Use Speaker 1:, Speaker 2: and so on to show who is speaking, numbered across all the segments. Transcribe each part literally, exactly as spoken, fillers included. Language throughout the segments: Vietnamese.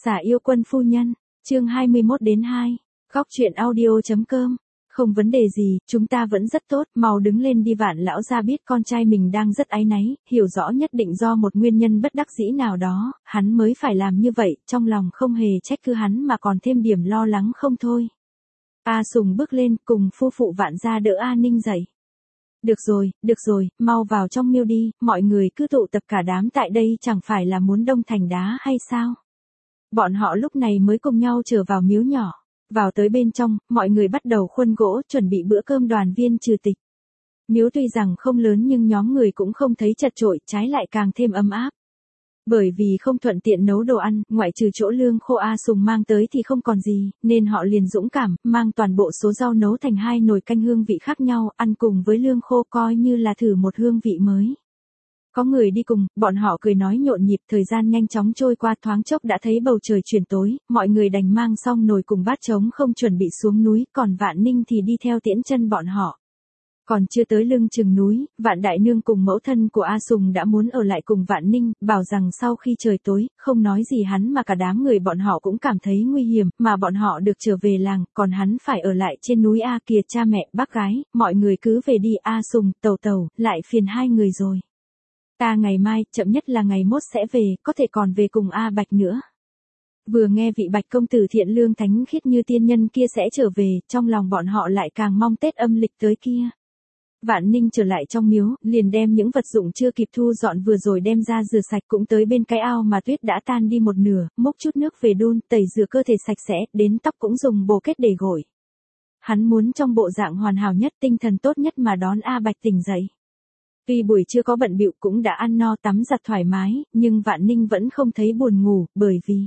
Speaker 1: Xả yêu quân phu nhân, chương hai mươi mốt đến hai, góc truyện audio.com. Không vấn đề gì, chúng ta vẫn rất tốt, mau đứng lên đi. Vạn lão gia biết con trai mình đang rất áy náy, hiểu rõ nhất định do một nguyên nhân bất đắc dĩ nào đó, hắn mới phải làm như vậy, trong lòng không hề trách cứ hắn mà còn thêm điểm lo lắng không thôi. A Sùng bước lên cùng phu phụ Vạn gia đỡ A Ninh dậy. Được rồi, được rồi, mau vào trong miêu đi, mọi người cứ tụ tập cả đám tại đây chẳng phải là muốn đông thành đá hay sao? Bọn họ lúc này mới cùng nhau trở vào miếu nhỏ. Vào tới bên trong, mọi người bắt đầu khuân gỗ, chuẩn bị bữa cơm đoàn viên trừ tịch. Miếu tuy rằng không lớn nhưng nhóm người cũng không thấy chật chội, trái lại càng thêm ấm áp. Bởi vì không thuận tiện nấu đồ ăn, ngoại trừ chỗ lương khô A Sùng mang tới thì không còn gì, nên họ liền dũng cảm, mang toàn bộ số rau nấu thành hai nồi canh hương vị khác nhau, ăn cùng với lương khô coi như là thử một hương vị mới. Có người đi cùng, bọn họ cười nói nhộn nhịp, thời gian nhanh chóng trôi qua, thoáng chốc đã thấy bầu trời chuyển tối, mọi người đành mang xong nồi cùng bát trống không chuẩn bị xuống núi, còn Vạn Ninh thì đi theo tiễn chân bọn họ. Còn chưa tới lưng chừng núi, Vạn Đại Nương cùng mẫu thân của A Sùng đã muốn ở lại cùng Vạn Ninh, bảo rằng sau khi trời tối, không nói gì hắn mà cả đám người bọn họ cũng cảm thấy nguy hiểm, mà bọn họ được trở về làng, còn hắn phải ở lại trên núi. A kìa cha mẹ, bác gái, mọi người cứ về đi. A Sùng, tàu tàu, lại phiền hai người rồi. Ta ngày mai, chậm nhất là ngày mốt sẽ về, có thể còn về cùng A Bạch nữa. Vừa nghe vị Bạch công tử thiện lương thánh khiết như tiên nhân kia sẽ trở về, trong lòng bọn họ lại càng mong Tết âm lịch tới kia. Vạn Ninh trở lại trong miếu, liền đem những vật dụng chưa kịp thu dọn vừa rồi đem ra rửa sạch, cũng tới bên cái ao mà tuyết đã tan đi một nửa, múc chút nước về đun, tẩy rửa cơ thể sạch sẽ, đến tóc cũng dùng bồ kết để gội. Hắn muốn trong bộ dạng hoàn hảo nhất, tinh thần tốt nhất mà đón A Bạch tỉnh dậy. Tuy buổi trưa có bận bịu cũng đã ăn no tắm giặt thoải mái, nhưng Vạn Ninh vẫn không thấy buồn ngủ, bởi vì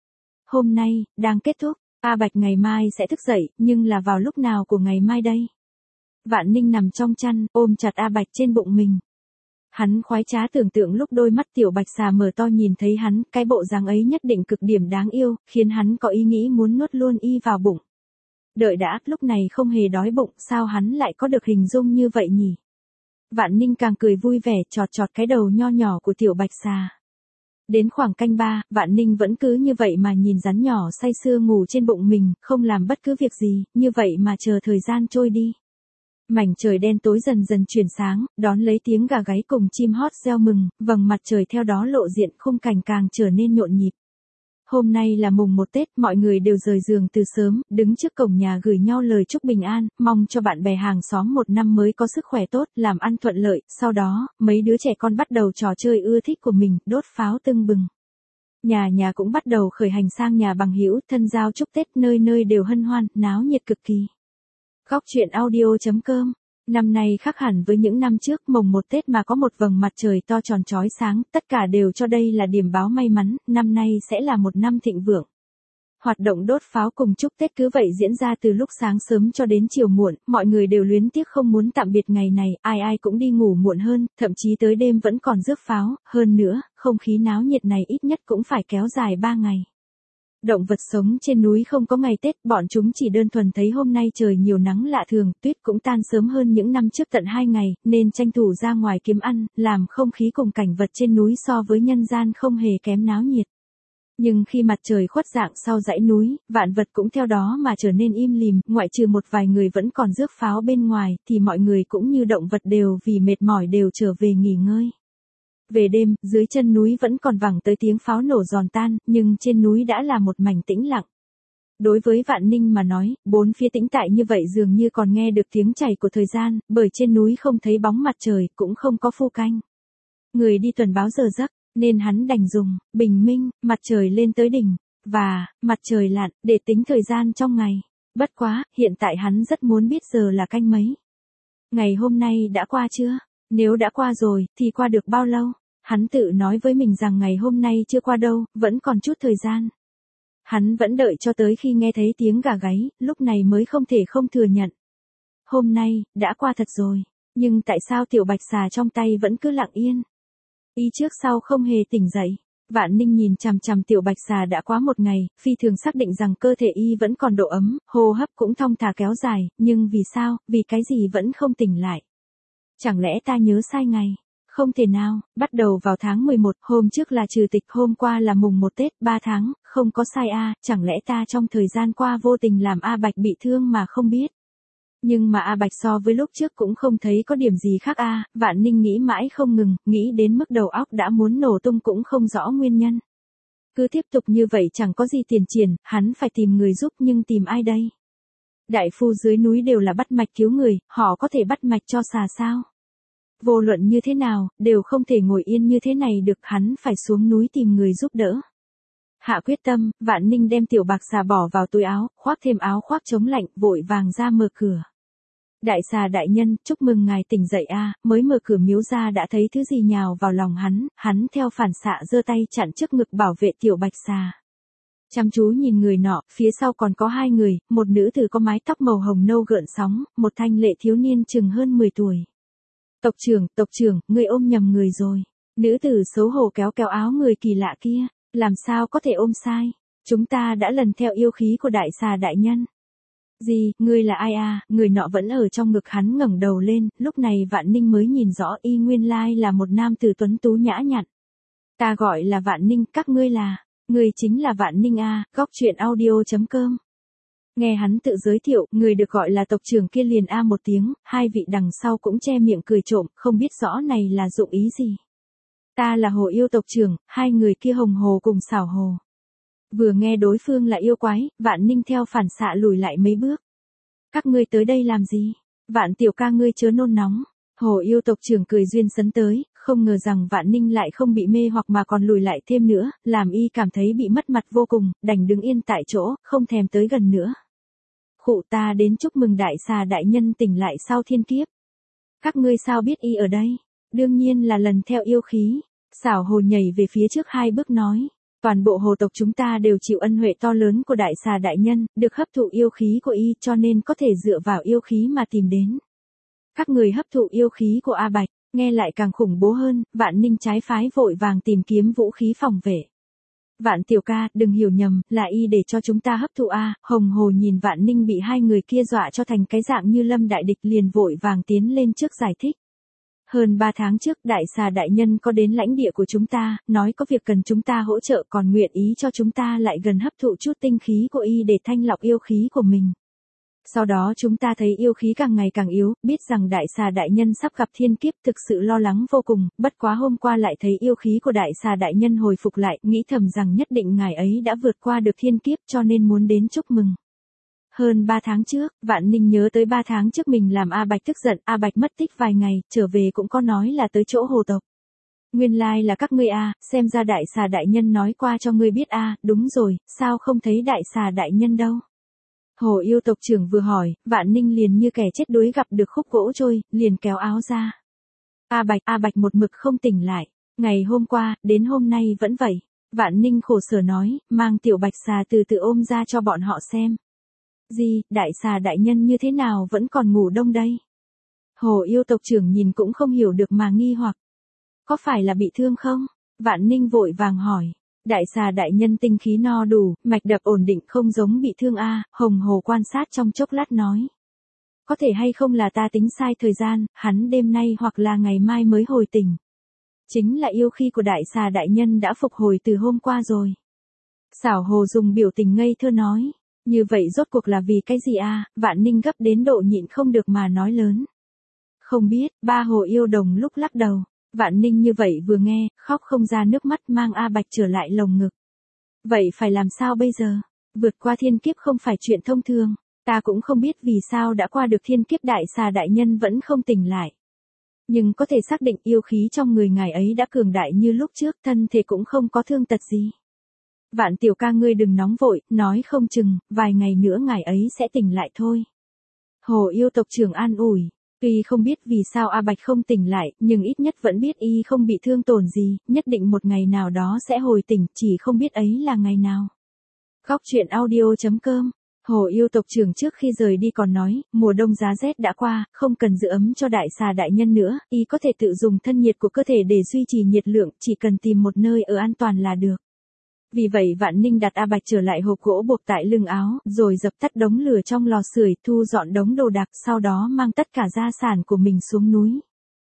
Speaker 1: hôm nay, đang kết thúc, A Bạch ngày mai sẽ thức dậy, nhưng là vào lúc nào của ngày mai đây? Vạn Ninh nằm trong chăn, ôm chặt A Bạch trên bụng mình. Hắn khoái trá tưởng tượng lúc đôi mắt tiểu bạch xà mở to nhìn thấy hắn, cái bộ dáng ấy nhất định cực điểm đáng yêu, khiến hắn có ý nghĩ muốn nuốt luôn y vào bụng. Đợi đã, lúc này không hề đói bụng, sao hắn lại có được hình dung như vậy nhỉ? Vạn Ninh càng cười vui vẻ, chọt chọt cái đầu nho nhỏ của tiểu bạch xà. Đến khoảng canh ba, Vạn Ninh vẫn cứ như vậy mà nhìn rắn nhỏ say sưa ngủ trên bụng mình, không làm bất cứ việc gì, như vậy mà chờ thời gian trôi đi. Mảnh trời đen tối dần dần chuyển sáng, đón lấy tiếng gà gáy cùng chim hót reo mừng, vầng mặt trời theo đó lộ diện, khung cảnh càng trở nên nhộn nhịp. Hôm nay là mùng một Tết, mọi người đều rời giường từ sớm, đứng trước cổng nhà gửi nhau lời chúc bình an, mong cho bạn bè hàng xóm một năm mới có sức khỏe tốt, làm ăn thuận lợi. Sau đó, mấy đứa trẻ con bắt đầu trò chơi ưa thích của mình, đốt pháo tưng bừng. Nhà nhà cũng bắt đầu khởi hành sang nhà bằng hữu, thân giao chúc Tết, nơi nơi đều hân hoan, náo nhiệt cực kỳ. Góc truyện audio.com. Năm nay khác hẳn với những năm trước, mồng một Tết mà có một vầng mặt trời to tròn chói sáng, tất cả đều cho đây là điểm báo may mắn, năm nay sẽ là một năm thịnh vượng. Hoạt động đốt pháo cùng chúc Tết cứ vậy diễn ra từ lúc sáng sớm cho đến chiều muộn, mọi người đều luyến tiếc không muốn tạm biệt ngày này, ai ai cũng đi ngủ muộn hơn, thậm chí tới đêm vẫn còn rước pháo, hơn nữa, không khí náo nhiệt này ít nhất cũng phải kéo dài ba ngày. Động vật sống trên núi không có ngày Tết, bọn chúng chỉ đơn thuần thấy hôm nay trời nhiều nắng lạ thường, tuyết cũng tan sớm hơn những năm trước tận hai ngày, nên tranh thủ ra ngoài kiếm ăn, làm không khí cùng cảnh vật trên núi so với nhân gian không hề kém náo nhiệt. Nhưng khi mặt trời khuất dạng sau dãy núi, vạn vật cũng theo đó mà trở nên im lìm, ngoại trừ một vài người vẫn còn rước pháo bên ngoài, thì mọi người cũng như động vật đều vì mệt mỏi đều trở về nghỉ ngơi. Về đêm, dưới chân núi vẫn còn vẳng tới tiếng pháo nổ giòn tan, nhưng trên núi đã là một mảnh tĩnh lặng. Đối với Vạn Ninh mà nói, bốn phía tĩnh tại như vậy dường như còn nghe được tiếng chảy của thời gian, bởi trên núi không thấy bóng mặt trời, cũng không có phu canh. Người đi tuần báo giờ giấc, nên hắn đành dùng, bình minh, mặt trời lên tới đỉnh, và, mặt trời lặn, để tính thời gian trong ngày. Bất quá, hiện tại hắn rất muốn biết giờ là canh mấy. Ngày hôm nay đã qua chưa? Nếu đã qua rồi, thì qua được bao lâu? Hắn tự nói với mình rằng ngày hôm nay chưa qua đâu, vẫn còn chút thời gian. Hắn vẫn đợi cho tới khi nghe thấy tiếng gà gáy, lúc này mới không thể không thừa nhận. Hôm nay, đã qua thật rồi, nhưng tại sao tiểu bạch xà trong tay vẫn cứ lặng yên? Y trước sau không hề tỉnh dậy. Vạn Ninh nhìn chằm chằm tiểu bạch xà đã quá một ngày, phi thường xác định rằng cơ thể y vẫn còn độ ấm, hô hấp cũng thong thả kéo dài, nhưng vì sao, vì cái gì vẫn không tỉnh lại? Chẳng lẽ ta nhớ sai ngày? Không thể nào, bắt đầu vào tháng mười một, hôm trước là trừ tịch, hôm qua là mùng một Tết, ba tháng, không có sai a, chẳng lẽ ta trong thời gian qua vô tình làm A Bạch bị thương mà không biết. Nhưng mà A Bạch so với lúc trước cũng không thấy có điểm gì khác a, Vạn Ninh nghĩ mãi không ngừng, nghĩ đến mức đầu óc đã muốn nổ tung cũng không rõ nguyên nhân. Cứ tiếp tục như vậy chẳng có gì tiền triển, hắn phải tìm người giúp nhưng tìm ai đây? Đại phu dưới núi đều là bắt mạch cứu người, họ có thể bắt mạch cho xà sao? Vô luận như thế nào, đều không thể ngồi yên như thế này được, hắn phải xuống núi tìm người giúp đỡ. Hạ quyết tâm, Vạn Ninh đem tiểu bạc xà bỏ vào túi áo, khoác thêm áo khoác chống lạnh, vội vàng ra mở cửa. Đại xà đại nhân, chúc mừng ngài tỉnh dậy a, mới mở cửa miếu ra đã thấy thứ gì nhào vào lòng hắn, hắn theo phản xạ giơ tay chặn trước ngực bảo vệ tiểu bạch xà. Chăm chú nhìn người nọ, phía sau còn có hai người, một nữ tử có mái tóc màu hồng nâu gợn sóng, một thanh lệ thiếu niên chừng hơn mười tuổi. Tộc trưởng, tộc trưởng, người ôm nhầm người rồi. Nữ tử xấu hổ kéo kéo áo người kỳ lạ kia, làm sao có thể ôm sai, chúng ta đã lần theo yêu khí của đại xà đại nhân. Gì, ngươi là ai a? Người nọ vẫn ở trong ngực hắn ngẩng đầu lên, lúc này Vạn Ninh mới nhìn rõ y nguyên lai là một nam tử tuấn tú nhã nhặn. Ta gọi là Vạn Ninh, các ngươi là, người chính là Vạn Ninh a, góc truyện audio chấm com. Nghe hắn tự giới thiệu, người được gọi là tộc trưởng kia liền a một tiếng, hai vị đằng sau cũng che miệng cười trộm, không biết rõ này là dụng ý gì. Ta là Hồ Yêu tộc trưởng, hai người kia Hồng Hồ cùng Xảo Hồ. Vừa nghe đối phương là yêu quái, Vạn Ninh theo phản xạ lùi lại mấy bước. Các ngươi tới đây làm gì? Vạn tiểu ca ngươi chớ nôn nóng. Hồ Yêu tộc trưởng cười duyên sấn tới, không ngờ rằng Vạn Ninh lại không bị mê hoặc mà còn lùi lại thêm nữa, làm y cảm thấy bị mất mặt vô cùng, đành đứng yên tại chỗ, không thèm tới gần nữa. Khụ, ta đến chúc mừng đại xà đại nhân tỉnh lại sau thiên kiếp. Các ngươi sao biết y ở đây? Đương nhiên là lần theo yêu khí. Xảo Hồ nhảy về phía trước hai bước nói. Toàn bộ hồ tộc chúng ta đều chịu ân huệ to lớn của đại xà đại nhân, được hấp thụ yêu khí của y cho nên có thể dựa vào yêu khí mà tìm đến. Các người hấp thụ yêu khí của A Bạch, nghe lại càng khủng bố hơn, Vạn Ninh trái phái vội vàng tìm kiếm vũ khí phòng vệ. Vạn tiểu ca, đừng hiểu nhầm, là y để cho chúng ta hấp thụ a. Hồng Hồ nhìn Vạn Ninh bị hai người kia dọa cho thành cái dạng như lâm đại địch liền vội vàng tiến lên trước giải thích. Hơn ba tháng trước đại xà đại nhân có đến lãnh địa của chúng ta, nói có việc cần chúng ta hỗ trợ còn nguyện ý cho chúng ta lại gần hấp thụ chút tinh khí của y để thanh lọc yêu khí của mình. Sau đó chúng ta thấy yêu khí càng ngày càng yếu, biết rằng đại xà đại nhân sắp gặp thiên kiếp thực sự lo lắng vô cùng, bất quá hôm qua lại thấy yêu khí của đại xà đại nhân hồi phục lại, nghĩ thầm rằng nhất định ngài ấy đã vượt qua được thiên kiếp cho nên muốn đến chúc mừng. Hơn ba tháng trước, Vạn Ninh nhớ tới ba tháng trước mình làm A Bạch tức giận, A Bạch mất tích vài ngày, trở về cũng có nói là tới chỗ hồ tộc. Nguyên lai là các ngươi a, xem ra đại xà đại nhân nói qua cho ngươi biết a, đúng rồi, sao không thấy đại xà đại nhân đâu. Hồ Yêu tộc trưởng vừa hỏi, Vạn Ninh liền như kẻ chết đuối gặp được khúc gỗ trôi, liền kéo áo ra. A Bạch, A Bạch một mực không tỉnh lại, ngày hôm qua, đến hôm nay vẫn vậy. Vạn Ninh khổ sở nói, mang tiểu bạch xà từ từ ôm ra cho bọn họ xem. Gì, đại xà đại nhân như thế nào vẫn còn ngủ đông đây? Hồ Yêu tộc trưởng nhìn cũng không hiểu được mà nghi hoặc. Có phải là bị thương không? Vạn Ninh vội vàng hỏi. Đại xà đại nhân tinh khí no đủ, mạch đập ổn định không giống bị thương a. Hồng Hồ quan sát trong chốc lát nói. Có thể hay không là ta tính sai thời gian, hắn đêm nay hoặc là ngày mai mới hồi tỉnh. Chính là yêu khí của đại xà đại nhân đã phục hồi từ hôm qua rồi. Xảo Hồ dùng biểu tình ngây thơ nói. Như vậy rốt cuộc là vì cái gì a? Vạn Ninh gấp đến độ nhịn không được mà nói lớn. Không biết, ba Hồ Yêu đồng lúc lắc đầu. Vạn Ninh như vậy vừa nghe, khóc không ra nước mắt mang A Bạch trở lại lồng ngực. Vậy phải làm sao bây giờ? Vượt qua thiên kiếp không phải chuyện thông thường. Ta cũng không biết vì sao đã qua được thiên kiếp đại xà đại nhân vẫn không tỉnh lại. Nhưng có thể xác định yêu khí trong người ngài ấy đã cường đại như lúc trước, thân thể cũng không có thương tật gì. Vạn tiểu ca ngươi đừng nóng vội, nói không chừng, vài ngày nữa ngài ấy sẽ tỉnh lại thôi. Hồ Yêu tộc trưởng an ủi. Tuy không biết vì sao A Bạch không tỉnh lại, nhưng ít nhất vẫn biết y không bị thương tổn gì, nhất định một ngày nào đó sẽ hồi tỉnh, chỉ không biết ấy là ngày nào. Góc truyện audio chấm com. Hồ Yêu tộc trưởng trước khi rời đi còn nói, mùa đông giá rét đã qua, không cần giữ ấm cho đại xà đại nhân nữa, y có thể tự dùng thân nhiệt của cơ thể để duy trì nhiệt lượng, chỉ cần tìm một nơi ở an toàn là được. Vì vậy Vạn Ninh đặt A Bạch trở lại hộp gỗ buộc tại lưng áo, rồi dập tắt đống lửa trong lò sưởi, thu dọn đống đồ đạc, sau đó mang tất cả gia sản của mình xuống núi.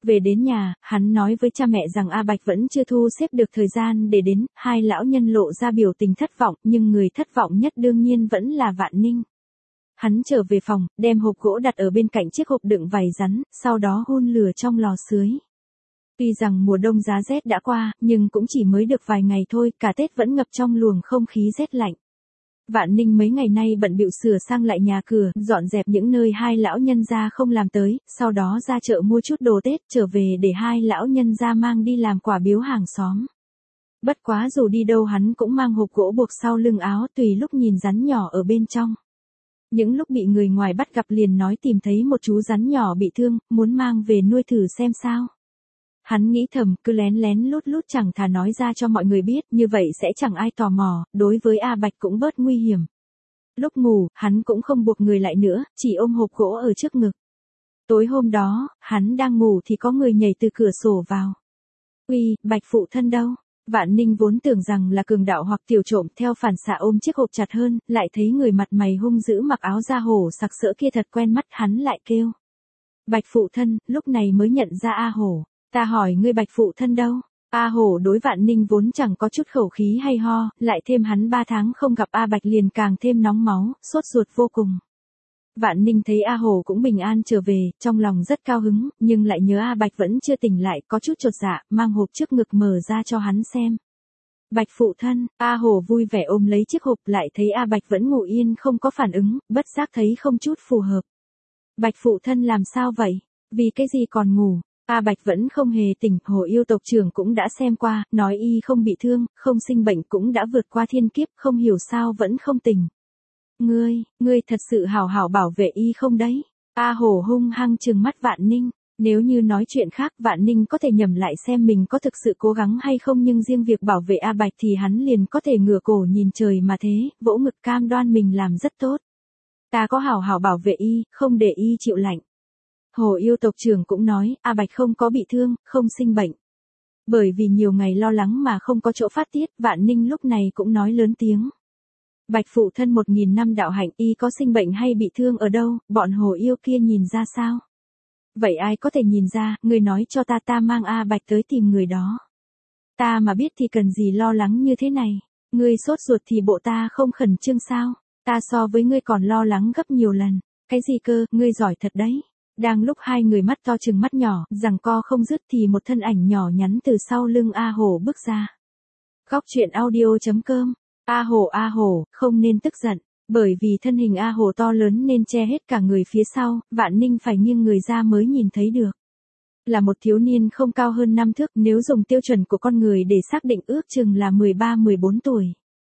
Speaker 1: Về đến nhà, hắn nói với cha mẹ rằng A Bạch vẫn chưa thu xếp được thời gian để đến, hai lão nhân lộ ra biểu tình thất vọng, nhưng người thất vọng nhất đương nhiên vẫn là Vạn Ninh. Hắn trở về phòng, đem hộp gỗ đặt ở bên cạnh chiếc hộp đựng vảy rắn, sau đó hun lửa trong lò sưới. Tuy rằng mùa đông giá rét đã qua, nhưng cũng chỉ mới được vài ngày thôi, cả Tết vẫn ngập trong luồng không khí rét lạnh. Vạn Ninh mấy ngày nay bận bịu sửa sang lại nhà cửa, dọn dẹp những nơi hai lão nhân gia không làm tới, sau đó ra chợ mua chút đồ Tết trở về để hai lão nhân gia mang đi làm quà biếu hàng xóm. Bất quá dù đi đâu hắn cũng mang hộp gỗ buộc sau lưng áo, tùy lúc nhìn rắn nhỏ ở bên trong. Những lúc bị người ngoài bắt gặp liền nói tìm thấy một chú rắn nhỏ bị thương, muốn mang về nuôi thử xem sao. Hắn nghĩ thầm, cứ lén lén lút lút chẳng thà nói ra cho mọi người biết, như vậy sẽ chẳng ai tò mò, đối với A Bạch cũng bớt nguy hiểm. Lúc ngủ, hắn cũng không buộc người lại nữa, chỉ ôm hộp gỗ ở trước ngực. Tối hôm đó, hắn đang ngủ thì có người nhảy từ cửa sổ vào. Uy, Bạch phụ thân đâu? Vạn Ninh vốn tưởng rằng là cường đạo hoặc tiểu trộm, theo phản xạ ôm chiếc hộp chặt hơn, lại thấy người mặt mày hung dữ mặc áo da hổ sặc sỡ kia thật quen mắt, hắn lại kêu. Bạch phụ thân, lúc này mới nhận ra A Hổ. Ta hỏi ngươi Bạch phụ thân đâu? A Hổ đối Vạn Ninh vốn chẳng có chút khẩu khí hay ho, lại thêm hắn ba tháng không gặp A Bạch liền càng thêm nóng máu, sốt ruột vô cùng. Vạn Ninh thấy A Hổ cũng bình an trở về, trong lòng rất cao hứng, nhưng lại nhớ A Bạch vẫn chưa tỉnh lại, có chút chột dạ, mang hộp trước ngực mở ra cho hắn xem. Bạch phụ thân, A Hổ vui vẻ ôm lấy chiếc hộp, lại thấy A Bạch vẫn ngủ yên không có phản ứng, bất giác thấy không chút phù hợp. Bạch phụ thân làm sao vậy? Vì cái gì còn ngủ? A Bạch vẫn không hề tỉnh, Hồ Yêu tộc trưởng cũng đã xem qua, nói y không bị thương, không sinh bệnh, cũng đã vượt qua thiên kiếp, không hiểu sao vẫn không tỉnh. Ngươi, ngươi thật sự hảo hảo bảo vệ y không đấy? A Hổ hung hăng trừng mắt Vạn Ninh, nếu như nói chuyện khác Vạn Ninh có thể nhầm lại xem mình có thực sự cố gắng hay không, nhưng riêng việc bảo vệ A Bạch thì hắn liền có thể ngửa cổ nhìn trời mà thế, vỗ ngực cam đoan mình làm rất tốt. Ta có hảo hảo bảo vệ y, không để y chịu lạnh. Hồ Yêu tộc trưởng cũng nói, A Bạch không có bị thương, không sinh bệnh. Bởi vì nhiều ngày lo lắng mà không có chỗ phát tiết, Vạn Ninh lúc này cũng nói lớn tiếng. Bạch phụ thân một nghìn năm đạo hạnh, y có sinh bệnh hay bị thương ở đâu, bọn Hồ Yêu kia nhìn ra sao? Vậy ai có thể nhìn ra, người nói cho ta, ta mang A Bạch tới tìm người đó. Ta mà biết thì cần gì lo lắng như thế này, ngươi sốt ruột thì bộ ta không khẩn trương sao, ta so với ngươi còn lo lắng gấp nhiều lần, cái gì cơ, ngươi giỏi thật đấy. Đang lúc hai người mắt to chừng mắt nhỏ, giằng co không dứt thì một thân ảnh nhỏ nhắn từ sau lưng A Hổ bước ra. Góc truyện audio chấm com. A Hổ A Hổ, không nên tức giận, bởi vì thân hình A Hổ to lớn nên che hết cả người phía sau, Vạn Ninh phải nghiêng người ra mới nhìn thấy được. Là một thiếu niên không cao hơn năm thước, nếu dùng tiêu chuẩn của con người để xác định ước chừng là mười ba mười bốn tuổi.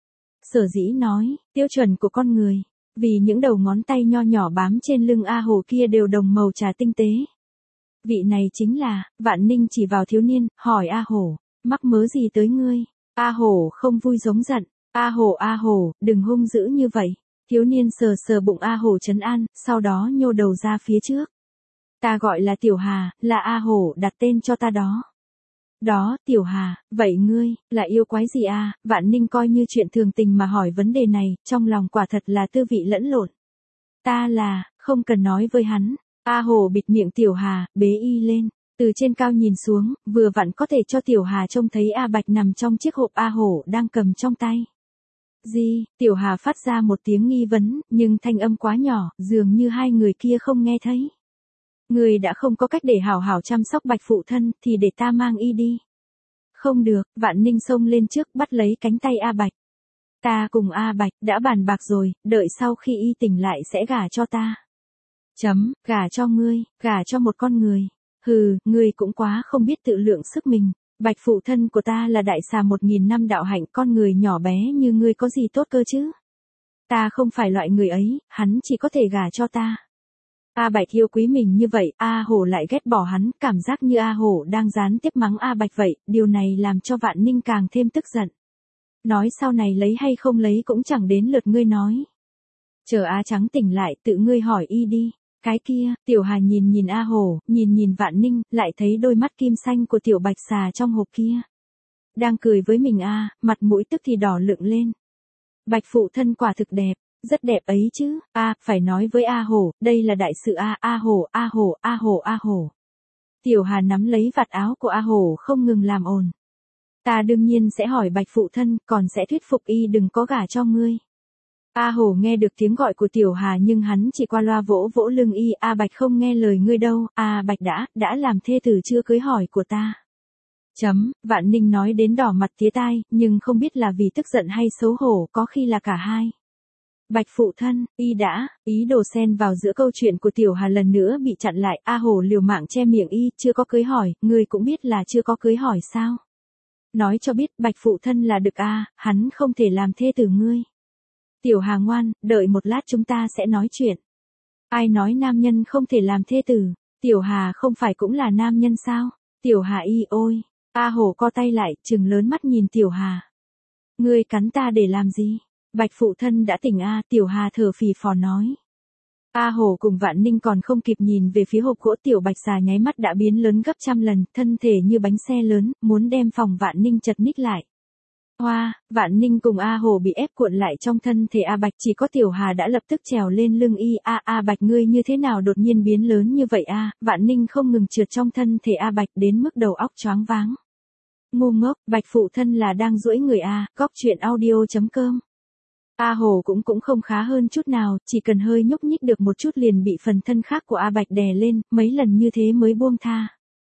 Speaker 1: Sở dĩ nói, tiêu chuẩn của con người. Vì những đầu ngón tay nho nhỏ bám trên lưng A Hổ kia đều đồng màu trà tinh tế. Vị này chính là, Vạn Ninh chỉ vào thiếu niên, hỏi A Hổ, mắc mớ gì tới ngươi? A Hổ không vui giống giận, A Hổ A Hổ, đừng hung dữ như vậy. Thiếu niên sờ sờ bụng A Hổ trấn an, sau đó nhô đầu ra phía trước. Ta gọi là Tiểu Hà, là A Hổ đặt tên cho ta đó. Đó, Tiểu Hà, vậy ngươi, là yêu quái gì à? Vạn Ninh coi như chuyện thường tình mà hỏi vấn đề này, trong lòng quả thật là tư vị lẫn lộn. Ta là, không cần nói với hắn. A Hổ bịt miệng Tiểu Hà, bế y lên. Từ trên cao nhìn xuống, vừa vặn có thể cho Tiểu Hà trông thấy A Bạch nằm trong chiếc hộp A Hổ đang cầm trong tay. Gì? Tiểu Hà phát ra một tiếng nghi vấn, nhưng thanh âm quá nhỏ, dường như hai người kia không nghe thấy. Người đã không có cách để hảo hảo chăm sóc Bạch phụ thân, thì để ta mang y đi. Không được, Vạn Ninh xông lên trước bắt lấy cánh tay A Bạch. Ta cùng A Bạch đã bàn bạc rồi, đợi sau khi y tỉnh lại sẽ gả cho ta. Chấm, gả cho ngươi, gả cho một con người. Hừ, ngươi cũng quá không biết tự lượng sức mình. Bạch phụ thân của ta là đại xà một nghìn năm đạo hạnh, con người nhỏ bé như ngươi có gì tốt cơ chứ? Ta không phải loại người ấy, hắn chỉ có thể gả cho ta. A Bạch yêu quý mình như vậy, A Hổ lại ghét bỏ hắn, cảm giác như A Hổ đang gián tiếp mắng A Bạch vậy, điều này làm cho Vạn Ninh càng thêm tức giận. Nói sau này lấy hay không lấy cũng chẳng đến lượt ngươi nói. Chờ A Trắng tỉnh lại, tự ngươi hỏi y đi. Cái kia, Tiểu Hà nhìn nhìn A Hổ, nhìn nhìn Vạn Ninh, lại thấy đôi mắt kim xanh của Tiểu Bạch xà trong hộp kia. Đang cười với mình A, mặt mũi tức thì đỏ lựng lên. Bạch phụ thân quả thực đẹp. Rất đẹp ấy chứ, a, phải nói với A Hổ, đây là đại sự A, A Hổ, A Hổ, A Hổ, A Hổ. Tiểu Hà nắm lấy vạt áo của A Hổ không ngừng làm ồn. Ta đương nhiên sẽ hỏi Bạch phụ thân, còn sẽ thuyết phục y đừng có gả cho ngươi. A Hổ nghe được tiếng gọi của Tiểu Hà nhưng hắn chỉ qua loa vỗ vỗ lưng y. A Bạch không nghe lời ngươi đâu, A Bạch đã, đã làm thê tử chưa cưới hỏi của ta. Chấm, Vạn Ninh nói đến đỏ mặt tía tai, nhưng không biết là vì tức giận hay xấu hổ, có khi là cả hai. Bạch phụ thân, y đã, ý đồ xen vào giữa câu chuyện của Tiểu Hà lần nữa bị chặn lại. A Hổ liều mạng che miệng y, chưa có cưới hỏi, ngươi cũng biết là chưa có cưới hỏi sao. Nói cho biết Bạch phụ thân là được a, hắn không thể làm thê tử ngươi. Tiểu Hà ngoan, đợi một lát chúng ta sẽ nói chuyện. Ai nói nam nhân không thể làm thê tử, Tiểu Hà không phải cũng là nam nhân sao? Tiểu Hà y ôi, A Hổ co tay lại, trừng lớn mắt nhìn Tiểu Hà. Ngươi cắn ta để làm gì? Bạch phụ thân đã tỉnh a, Tiểu Hà thở phì phò nói. A Hổ cùng Vạn Ninh còn không kịp nhìn về phía hộp gỗ Tiểu Bạch xà nháy mắt đã biến lớn gấp trăm lần, thân thể như bánh xe lớn, muốn đem phòng Vạn Ninh chật ních lại. Hoa, Vạn Ninh cùng A Hổ bị ép cuộn lại trong thân thể A Bạch, chỉ có Tiểu Hà đã lập tức trèo lên lưng y. A A Bạch ngươi như thế nào đột nhiên biến lớn như vậy a? Vạn Ninh không ngừng trượt trong thân thể A Bạch đến mức đầu óc choáng váng. Ngu ngốc, Bạch phụ thân là đang duỗi người a. Góc truyện audio chấm com. A Hổ cũng cũng không khá hơn chút nào, chỉ cần hơi nhúc nhích được một chút liền bị phần thân khác của A Bạch đè lên, mấy lần như thế mới buông tha.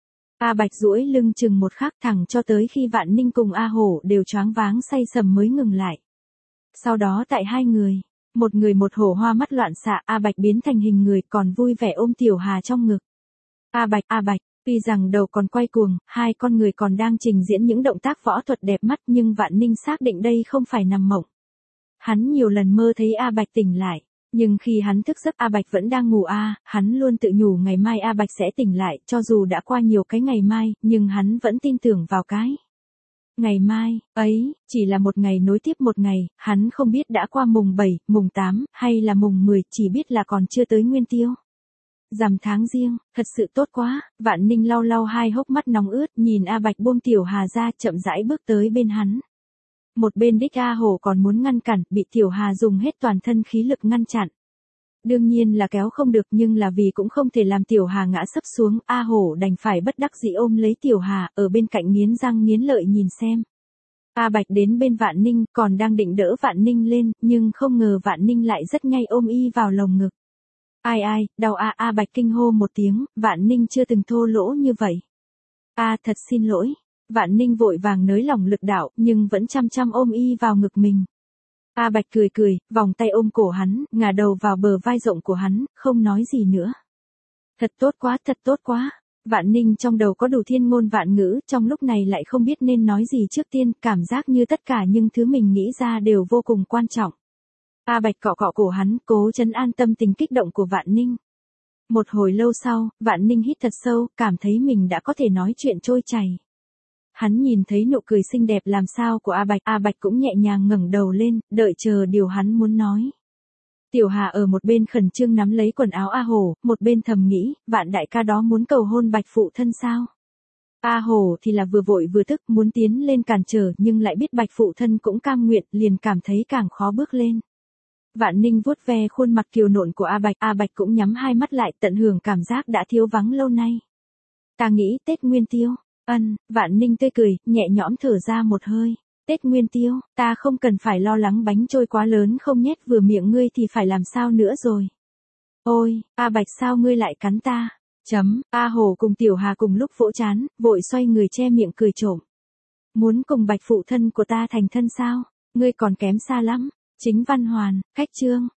Speaker 1: A Bạch duỗi lưng chừng một khắc thẳng cho tới khi Vạn Ninh cùng A Hổ đều choáng váng say sầm mới ngừng lại. Sau đó tại hai người, một người một hổ hoa mắt loạn xạ, A Bạch biến thành hình người còn vui vẻ ôm Tiểu Hà trong ngực. A Bạch, A Bạch, tuy rằng đầu còn quay cuồng, hai con người còn đang trình diễn những động tác võ thuật đẹp mắt nhưng Vạn Ninh xác định đây không phải nằm mộng. Hắn nhiều lần mơ thấy A Bạch tỉnh lại. Nhưng khi hắn thức giấc A Bạch vẫn đang ngủ a, hắn luôn tự nhủ ngày mai A Bạch sẽ tỉnh lại, cho dù đã qua nhiều cái ngày mai, nhưng hắn vẫn tin tưởng vào cái. Ngày mai, ấy, chỉ là một ngày nối tiếp một ngày, hắn không biết đã qua mùng bảy, mùng tám, hay là mùng mười, chỉ biết là còn chưa tới nguyên tiêu. Rằm tháng riêng, thật sự tốt quá, Vạn Ninh lau lau hai hốc mắt nóng ướt, nhìn A Bạch buông Tiểu Hà ra chậm rãi bước tới bên hắn. Một bên đích A Hổ còn muốn ngăn cản, bị Tiểu Hà dùng hết toàn thân khí lực ngăn chặn. Đương nhiên là kéo không được nhưng là vì cũng không thể làm Tiểu Hà ngã sấp xuống, A Hổ đành phải bất đắc dĩ ôm lấy Tiểu Hà, ở bên cạnh nghiến răng nghiến lợi nhìn xem. A Bạch đến bên Vạn Ninh, còn đang định đỡ Vạn Ninh lên, nhưng không ngờ Vạn Ninh lại rất nhanh ôm y vào lồng ngực. Ai ai, đau a. A Bạch kinh hô một tiếng, Vạn Ninh chưa từng thô lỗ như vậy. A thật xin lỗi. Vạn Ninh vội vàng nới lỏng lực đạo, nhưng vẫn chăm chăm ôm y vào ngực mình. A Bạch cười cười, vòng tay ôm cổ hắn, ngả đầu vào bờ vai rộng của hắn, không nói gì nữa. Thật tốt quá, thật tốt quá. Vạn Ninh trong đầu có đủ thiên ngôn vạn ngữ, trong lúc này lại không biết nên nói gì trước tiên, cảm giác như tất cả những thứ mình nghĩ ra đều vô cùng quan trọng. A Bạch cọ cọ cổ hắn, cố trấn an tâm tình kích động của Vạn Ninh. Một hồi lâu sau, Vạn Ninh hít thật sâu, cảm thấy mình đã có thể nói chuyện trôi chảy. Hắn nhìn thấy nụ cười xinh đẹp làm sao của A Bạch, A Bạch cũng nhẹ nhàng ngẩng đầu lên, đợi chờ điều hắn muốn nói. Tiểu Hà ở một bên khẩn trương nắm lấy quần áo A Hổ, một bên thầm nghĩ, Vạn đại ca đó muốn cầu hôn Bạch phụ thân sao? A Hổ thì là vừa vội vừa tức muốn tiến lên cản trở nhưng lại biết Bạch phụ thân cũng cam nguyện, liền cảm thấy càng khó bước lên. Vạn Ninh vuốt ve khuôn mặt kiều nộn của A Bạch, A Bạch cũng nhắm hai mắt lại tận hưởng cảm giác đã thiếu vắng lâu nay. Ta nghĩ Tết Nguyên Tiêu. Ân, Vạn Ninh tươi cười, nhẹ nhõm thở ra một hơi. Tết Nguyên Tiêu, ta không cần phải lo lắng bánh trôi quá lớn không nhét vừa miệng ngươi thì phải làm sao nữa rồi. Ôi, A Bạch sao ngươi lại cắn ta? Chấm, A Hổ cùng Tiểu Hà cùng lúc vỗ chán, vội xoay người che miệng cười trộm. Muốn cùng Bạch phụ thân của ta thành thân sao? Ngươi còn kém xa lắm. Chính văn hoàn, cách chương.